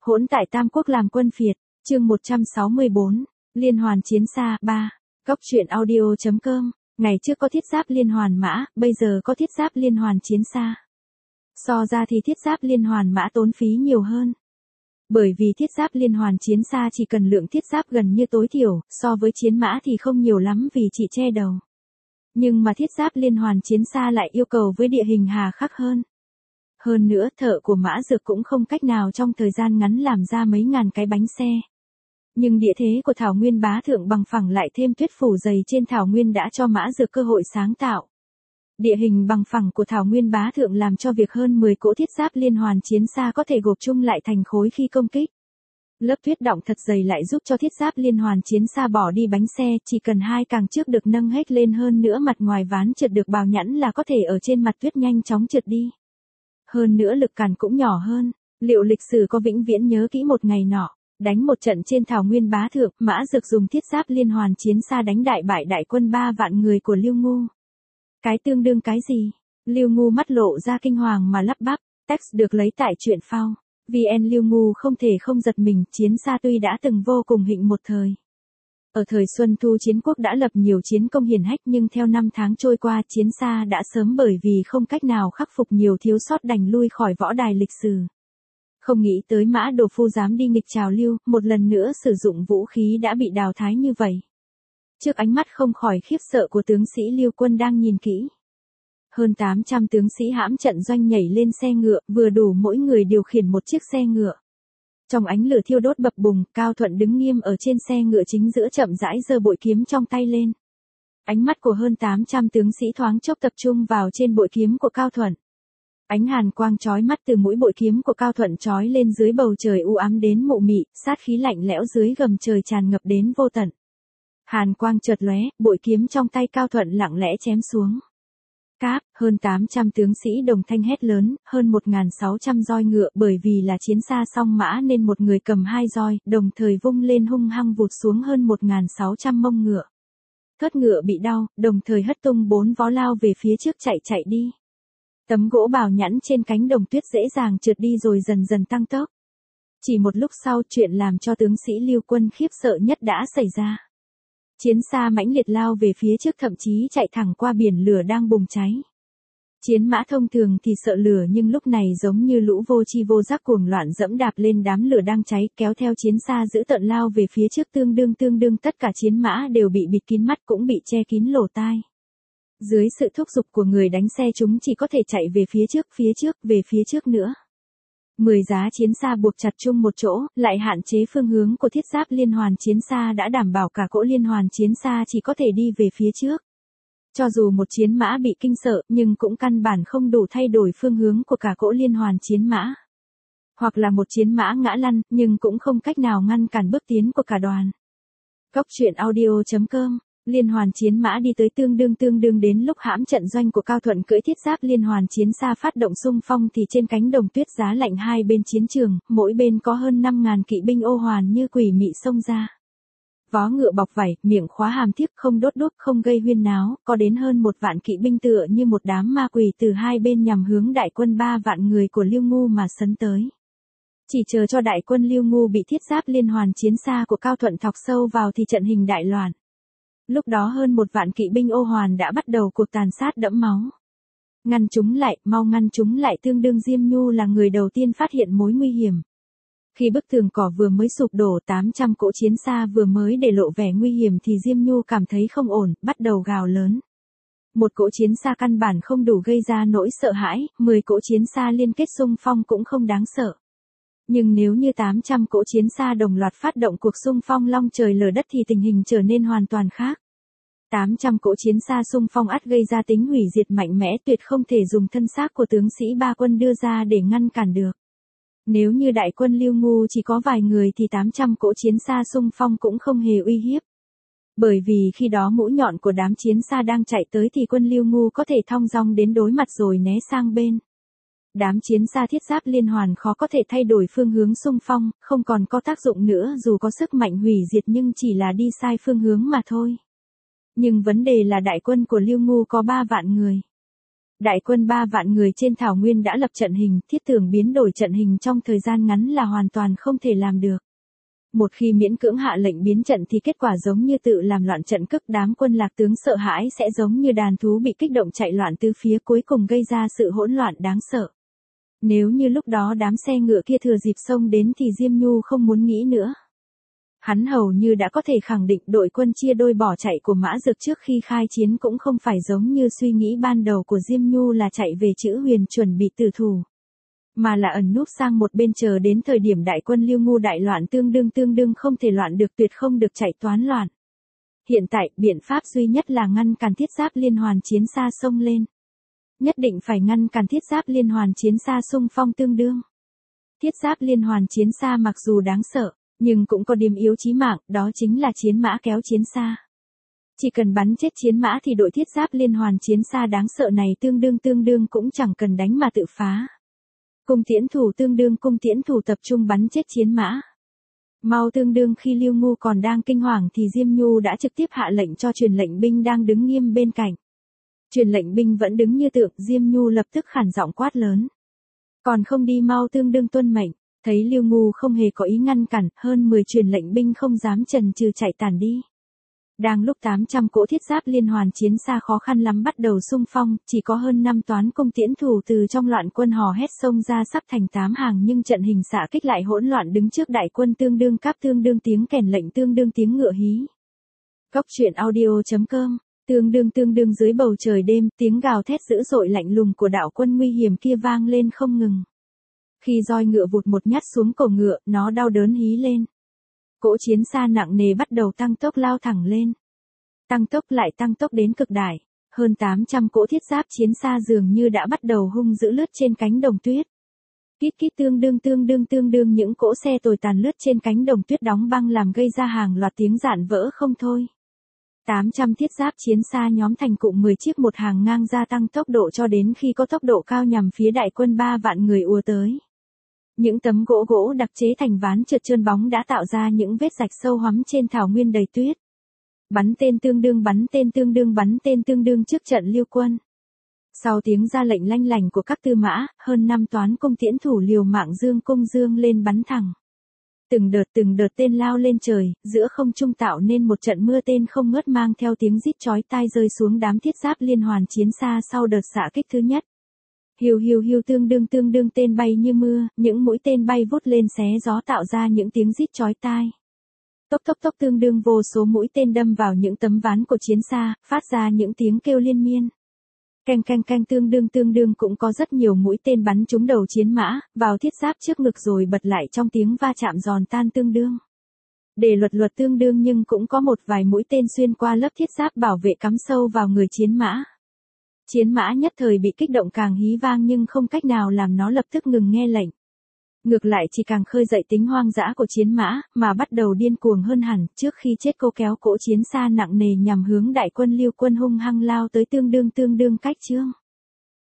Hỗn tại Tam Quốc làm quân phiệt, chương 164, Liên hoàn chiến xa, 3. Góc truyện audio.com, ngày trước có thiết giáp liên hoàn mã, bây giờ có thiết giáp liên hoàn chiến xa. So ra thì thiết giáp liên hoàn mã tốn phí nhiều hơn. Bởi vì thiết giáp liên hoàn chiến xa chỉ cần lượng thiết giáp gần như tối thiểu, so với chiến mã thì không nhiều lắm vì chỉ che đầu. Nhưng mà thiết giáp liên hoàn chiến xa lại yêu cầu với địa hình hà khắc hơn. Hơn nữa thợ của mã dược cũng không cách nào trong thời gian ngắn làm ra mấy ngàn cái bánh xe. Nhưng địa thế của Thảo Nguyên Bá Thượng bằng phẳng lại thêm tuyết phủ dày trên Thảo Nguyên đã cho mã dược cơ hội sáng tạo. Địa hình bằng phẳng của Thảo Nguyên Bá Thượng làm cho việc hơn 10 cỗ thiết giáp liên hoàn chiến xa có thể gộp chung lại thành khối khi công kích. Lớp tuyết đọng thật dày lại giúp cho thiết giáp liên hoàn chiến xa bỏ đi bánh xe, chỉ cần hai càng trước được nâng hết lên hơn nữa mặt ngoài ván trượt được bào nhẵn là có thể ở trên mặt tuyết nhanh chóng trượt đi. Hơn nữa lực cản cũng nhỏ hơn, liệu lịch sử có vĩnh viễn nhớ kỹ một ngày nọ, đánh một trận trên Thảo Nguyên Bá Thượng, mã dược dùng thiết giáp liên hoàn chiến xa đánh đại bại đại quân 3 vạn người của Liêu Ngu. Cái tương đương cái gì? Liêu Ngu mắt lộ ra kinh hoàng mà lắp bắp, text được lấy tại truyện phao. VN Liêu Ngu không thể không giật mình, chiến xa tuy đã từng vô cùng hịnh một thời. Ở thời Xuân Thu chiến quốc đã lập nhiều chiến công hiển hách nhưng theo năm tháng trôi qua chiến xa đã sớm bởi vì không cách nào khắc phục nhiều thiếu sót đành lui khỏi võ đài lịch sử. Không nghĩ tới Mã Đồ Phu dám đi nghịch trào lưu, một lần nữa sử dụng vũ khí đã bị đào thái như vậy. Trước ánh mắt không khỏi khiếp sợ của tướng sĩ Liêu quân đang nhìn kỹ. Hơn 800 tướng sĩ hãm trận doanh nhảy lên xe ngựa, vừa đủ mỗi người điều khiển một chiếc xe ngựa. Trong ánh lửa thiêu đốt bập bùng, Cao Thuận đứng nghiêm ở trên xe ngựa chính giữa chậm rãi giơ bội kiếm trong tay lên. Ánh mắt của hơn 800 tướng sĩ thoáng chốc tập trung vào trên bội kiếm của Cao Thuận. Ánh hàn quang chói mắt từ mũi bội kiếm của Cao Thuận chói lên dưới bầu trời u ám đến mụ mị, sát khí lạnh lẽo dưới gầm trời tràn ngập đến vô tận. Hàn quang chợt lóe, bội kiếm trong tay Cao Thuận lặng lẽ chém xuống. Cáp, hơn 800 tướng sĩ đồng thanh hét lớn, hơn 1.600 roi ngựa, bởi vì là chiến xa song mã nên một người cầm 2 roi, đồng thời vung lên hung hăng vụt xuống hơn 1.600 mông ngựa. Thớt ngựa bị đau, đồng thời hất tung 4 vó lao về phía trước chạy đi. Tấm gỗ bào nhẵn trên cánh đồng tuyết dễ dàng trượt đi rồi dần dần tăng tốc. Chỉ một lúc sau, chuyện làm cho tướng sĩ Liêu quân khiếp sợ nhất đã xảy ra. Chiến xa mãnh liệt lao về phía trước, thậm chí chạy thẳng qua biển lửa đang bùng cháy. Chiến mã thông thường thì sợ lửa nhưng lúc này giống như lũ vô tri vô giác cuồng loạn dẫm đạp lên đám lửa đang cháy, kéo theo chiến xa dữ tợn lao về phía trước, tương đương tất cả chiến mã đều bị bịt kín mắt cũng bị che kín lỗ tai. Dưới sự thúc giục của người đánh xe chúng chỉ có thể chạy về phía trước nữa. 10 giá chiến xa buộc chặt chung một chỗ, lại hạn chế phương hướng của thiết giáp liên hoàn chiến xa đã đảm bảo cả cỗ liên hoàn chiến xa chỉ có thể đi về phía trước. Cho dù một chiến mã bị kinh sợ, nhưng cũng căn bản không đủ thay đổi phương hướng của cả cỗ liên hoàn chiến mã. Hoặc là một chiến mã ngã lăn, nhưng cũng không cách nào ngăn cản bước tiến của cả đoàn. Góc truyện audio.com, liên hoàn chiến mã đi tới tương đương đến lúc hãm trận doanh của Cao Thuận cưỡi thiết giáp liên hoàn chiến xa phát động xung phong thì trên cánh đồng tuyết giá lạnh hai bên chiến trường, mỗi bên có hơn 5.000 kỵ binh ô hoàn như quỷ mị xông ra. Vó ngựa bọc vảy, miệng khóa hàm thiếc, không đốt đuốc, không gây huyên náo, có đến hơn 1 vạn kỵ binh tựa như một đám ma quỷ từ hai bên nhằm hướng đại quân 3 vạn người của Liêu Ngu mà sấn tới. Chỉ chờ cho đại quân Liêu Ngu bị thiết giáp liên hoàn chiến xa của Cao Thuận thọc sâu vào thì trận hình đại loạn. Lúc đó hơn 1 vạn kỵ binh ô hoàn đã bắt đầu cuộc tàn sát đẫm máu. Ngăn chúng lại, mau ngăn chúng lại, tương đương Diêm Nhu là người đầu tiên phát hiện mối nguy hiểm. Khi bức tường cỏ vừa mới sụp đổ, 800 cỗ chiến xa vừa mới để lộ vẻ nguy hiểm thì Diêm Nhu cảm thấy không ổn, bắt đầu gào lớn. Một cỗ chiến xa căn bản không đủ gây ra nỗi sợ hãi, 10 cỗ chiến xa liên kết xung phong cũng không đáng sợ. Nhưng nếu như 800 cỗ chiến xa đồng loạt phát động cuộc xung phong long trời lở đất thì tình hình trở nên hoàn toàn khác. 800 cỗ chiến xa xung phong ắt gây ra tính hủy diệt mạnh mẽ, tuyệt không thể dùng thân xác của tướng sĩ ba quân đưa ra để ngăn cản được. Nếu như đại quân Liêu Ngu chỉ có vài người thì 800 cỗ chiến xa xung phong cũng không hề uy hiếp. Bởi vì khi đó mũi nhọn của đám chiến xa đang chạy tới thì quân Liêu Ngu có thể thong dong đến đối mặt rồi né sang bên. Đám chiến xa thiết giáp liên hoàn khó có thể thay đổi phương hướng xung phong, không còn có tác dụng nữa dù có sức mạnh hủy diệt nhưng chỉ là đi sai phương hướng mà thôi. Nhưng vấn đề là đại quân của Liêu Ngu có 3 vạn người. Đại quân 3 vạn người trên thảo nguyên đã lập trận hình, thiết tưởng biến đổi trận hình trong thời gian ngắn là hoàn toàn không thể làm được. Một khi miễn cưỡng hạ lệnh biến trận thì kết quả giống như tự làm loạn trận cước, đám quân lạc tướng sợ hãi sẽ giống như đàn thú bị kích động chạy loạn tứ phía, cuối cùng gây ra sự hỗn loạn đáng sợ. Nếu như lúc đó đám xe ngựa kia thừa dịp xông đến thì Diêm Nhu không muốn nghĩ nữa. Hắn hầu như đã có thể khẳng định đội quân chia đôi bỏ chạy của Mã Dược trước khi khai chiến cũng không phải giống như suy nghĩ ban đầu của Diêm Nhu là chạy về Chữ Huyền chuẩn bị tử thủ, mà là ẩn núp sang một bên chờ đến thời điểm đại quân Lưu Ngu đại loạn, tương đương không thể loạn được, tuyệt không được chạy toán loạn. Hiện tại, biện pháp duy nhất là ngăn cản Thiết Giáp liên hoàn chiến xa xông lên. Nhất định phải ngăn cản Thiết Giáp liên hoàn chiến xa xung phong tương đương. Thiết Giáp liên hoàn chiến xa mặc dù đáng sợ, nhưng cũng có điểm yếu chí mạng, đó chính là chiến mã kéo chiến xa. Chỉ cần bắn chết chiến mã thì đội Thiết Giáp liên hoàn chiến xa đáng sợ này tương đương cũng chẳng cần đánh mà tự phá. Cung tiễn thủ tương đương cung tiễn thủ tập trung bắn chết chiến mã. Mau tương đương khi Lưu Ngu còn đang kinh hoàng thì Diêm Nhu đã trực tiếp hạ lệnh cho truyền lệnh binh đang đứng nghiêm bên cạnh. Truyền lệnh binh vẫn đứng như tượng, Diêm Nhu lập tức khản giọng quát lớn. Còn không đi mau tương đương tuân mệnh. Thấy Lưu Ngu không hề có ý ngăn cản, hơn 10 truyền lệnh binh không dám chần chừ chạy tản đi. Đang lúc 800 cỗ Thiết Giáp liên hoàn chiến xa khó khăn lắm bắt đầu xung phong, chỉ có hơn 5 toán cung tiễn thủ từ trong loạn quân hò hét xông ra sắp thành 8 hàng, nhưng trận hình xạ kích lại hỗn loạn đứng trước đại quân, tương đương cáp, tương đương tiếng kèn lệnh, tương đương tiếng ngựa hí. Góc truyện audio.com, tương đương dưới bầu trời đêm, tiếng gào thét dữ dội lạnh lùng của đạo quân nguy hiểm kia vang lên không ngừng. Khi roi ngựa vụt một nhát xuống cổ ngựa, nó đau đớn hí lên. Cỗ chiến xa nặng nề bắt đầu tăng tốc lao thẳng lên. Tăng tốc lại tăng tốc đến cực đại. Hơn 800 cỗ Thiết Giáp chiến xa dường như đã bắt đầu hung dữ lướt trên cánh đồng tuyết. Kít kít tương đương những cỗ xe tồi tàn lướt trên cánh đồng tuyết đóng băng làm gây ra hàng loạt tiếng rạn vỡ không thôi. 800 Thiết Giáp chiến xa nhóm thành cụm 10 chiếc một hàng ngang gia tăng tốc độ cho đến khi có tốc độ cao nhằm phía đại quân 3 vạn người ùa tới. Những tấm gỗ đặc chế thành ván trượt trơn bóng đã tạo ra những vết rạch sâu hoắm trên thảo nguyên đầy tuyết. Bắn tên tương đương trước trận Liêu quân. Sau tiếng ra lệnh lanh lảnh của các tư mã, hơn 5 toán cung tiễn thủ liều mạng dương lên bắn thẳng. Từng đợt tên lao lên trời, giữa không trung tạo nên một trận mưa tên không ngớt mang theo tiếng rít chói tai rơi xuống đám Thiết Giáp liên hoàn chiến xa sau đợt xạ kích thứ nhất. Hiu tương đương tên bay như mưa, những mũi tên bay vút lên xé gió tạo ra những tiếng rít chói tai. Tốc tương đương vô số mũi tên đâm vào những tấm ván của chiến xa, phát ra những tiếng kêu liên miên. Canh tương đương cũng có rất nhiều mũi tên bắn trúng đầu chiến mã, vào Thiết Giáp trước ngực rồi bật lại trong tiếng va chạm giòn tan tương đương. Để luật tương đương nhưng cũng có một vài mũi tên xuyên qua lớp Thiết Giáp bảo vệ cắm sâu vào người chiến mã. Chiến mã nhất thời bị kích động càng hí vang nhưng không cách nào làm nó lập tức ngừng nghe lệnh. Ngược lại chỉ càng khơi dậy tính hoang dã của chiến mã, mà bắt đầu điên cuồng hơn hẳn, trước khi chết cô kéo cỗ chiến xa nặng nề nhằm hướng đại quân Liêu quân hung hăng lao tới tương đương cách chương.